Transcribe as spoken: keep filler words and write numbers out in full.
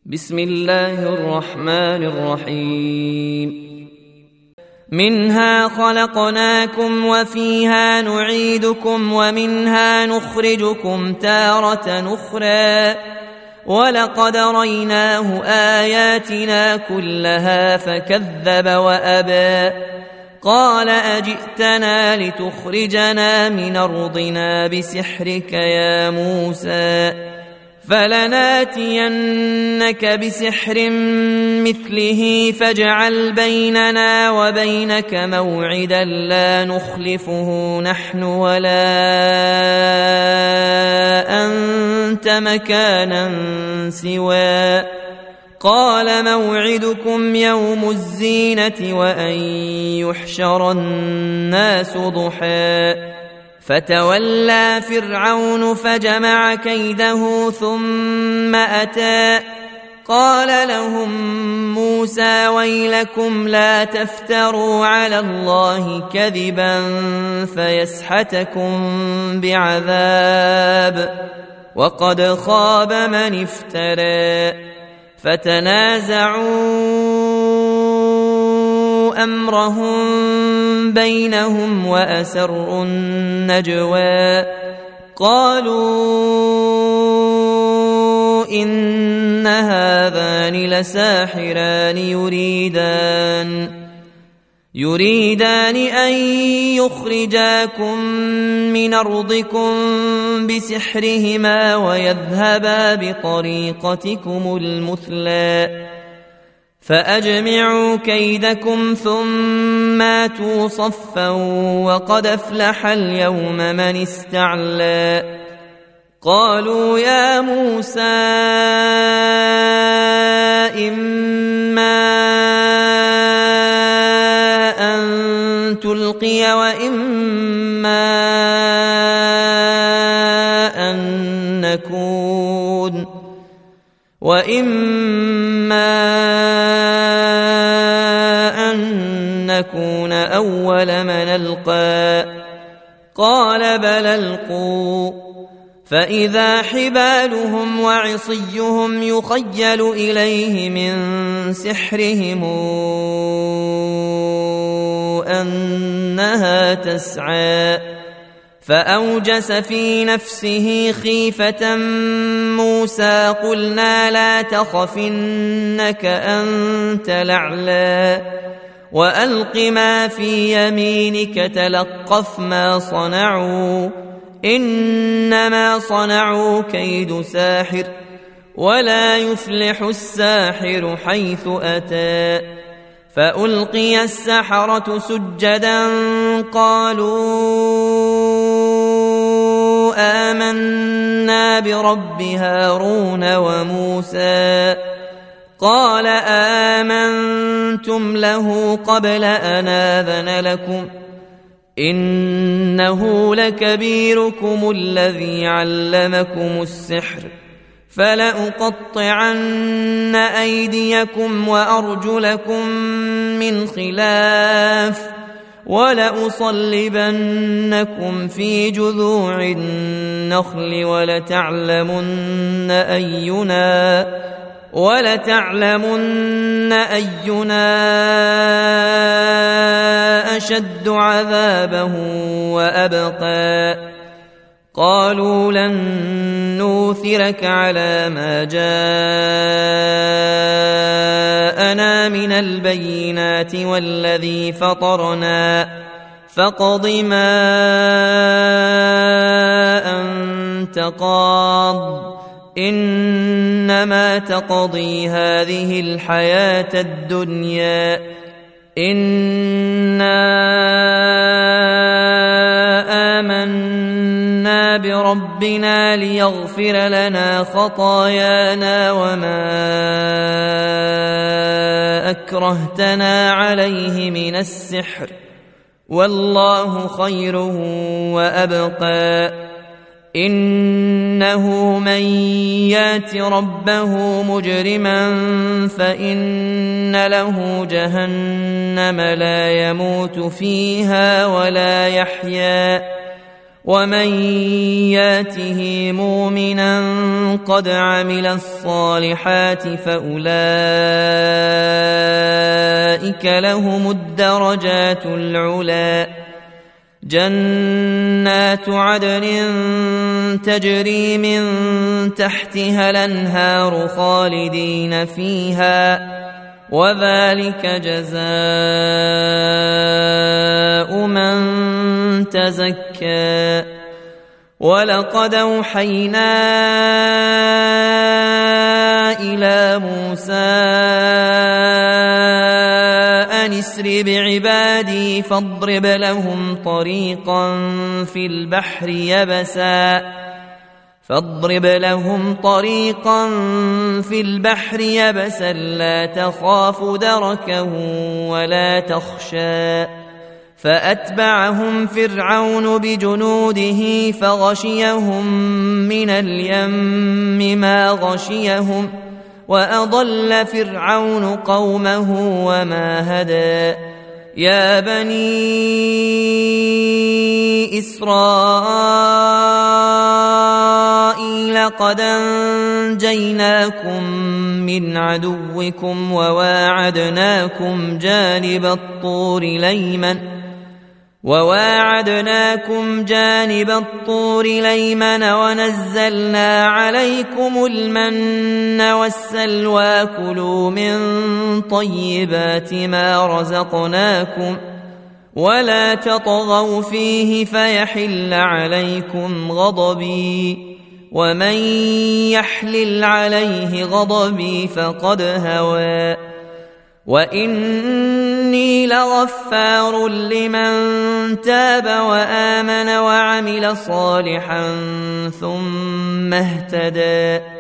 بسم الله الرحمن الرحيم. منها خلقناكم وفيها نعيدكم ومنها نخرجكم تارة أخرى ولقد ريناه آياتنا كلها فكذب وأبى قال أجئتنا لتخرجنا من أرضنا بسحرك يا موسى فلناتينك بسحر مثله فاجعل بيننا وبينك موعدا لا نخلفه نحن ولا أنت مكانا سوى قال موعدكم يوم الزينة وأن يحشر الناس ضحى فتولى فرعون فجمع كيده ثم أتى قال لهم موسى ويلكم لا تفتروا على الله كذبا فيسحتكم بعذاب وقد خاب من افترى فتنازعوا أمرهم بينهم وأسروا النجوى قالوا إن هذان لساحران يريدان يريدان أن يخرجاكم من أرضكم بسحرهما ويذهبا بطريقتكم المثلى فأجمعوا كيدكم ثم آتوا صفا وقد أفلح اليوم من استعلى قالوا يا موسى إما أن تلقي وإما أن نكون وإما أن نكون أول من ألقى قال بل ألقوا فإذا حبالهم وعصيهم يخيل إليه من سحرهم أنها تسعى فأوجس في نفسه خيفة موسى قلنا لا تخف إنك أنت الأعلى وألق ما في يمينك تلقف ما صنعوا إنما صنعوا كيد ساحر ولا يفلح الساحر حيث أتى فألقي السحرة سجدا قالوا آمنا برب هارون وموسى قال آمنتم له قبل أن آذن لكم إنه لكبيركم الذي علمكم السحر فلأقطعن أيديكم وأرجلكم من خلاف ولأصلبنكم في جذوع النخل ولتعلمن أينا ولتعلمن أينا أشد عذابا وأبقى قالوا لن نوثرك على ما جاءنا من البينات والذي فطرنا فاقض ما أنت قاض إنما تقضي هذه الحياة الدنيا إنا آمنا بربنا ليغفر لنا خطايانا وما أكرهتنا عليه من السحر والله خير وأبقى إنه من يات ربه مجرما فإن له جهنم لا يموت فيها ولا يحيا ومن ياته مؤمنا قد عمل الصالحات فأولئك لهم الدرجات العلى جنات عدن تجري من تحتها الأنهار خالدين فيها وذلك جزاء من تزكى ولقد أوحينا إلى موسى أن اسر بعبادي فاضرب لهم طريقا في البحر يبسا فاضرب لهم طريقا في البحر يبسا لا تخاف دركا ولا تخشى فأتبعهم فرعون بجنوده فغشيهم من اليم ما غشيهم وأضل فرعون قومه وما هدى يا بني إسرائيل قد أنجيناكم من عدوكم وواعدناكم جانب الطور الأيمن وواعدناكم جانب الطور الأيمن ونزلنا عليكم المن والسلوى كلوا من طيبات ما رزقناكم ولا تطغوا فيه فيحل عليكم غضبي ومن يحلل عليه غضبي فقد هوى وإني لغفار لمن تاب وآمن وعمل صالحا ثم اهتدى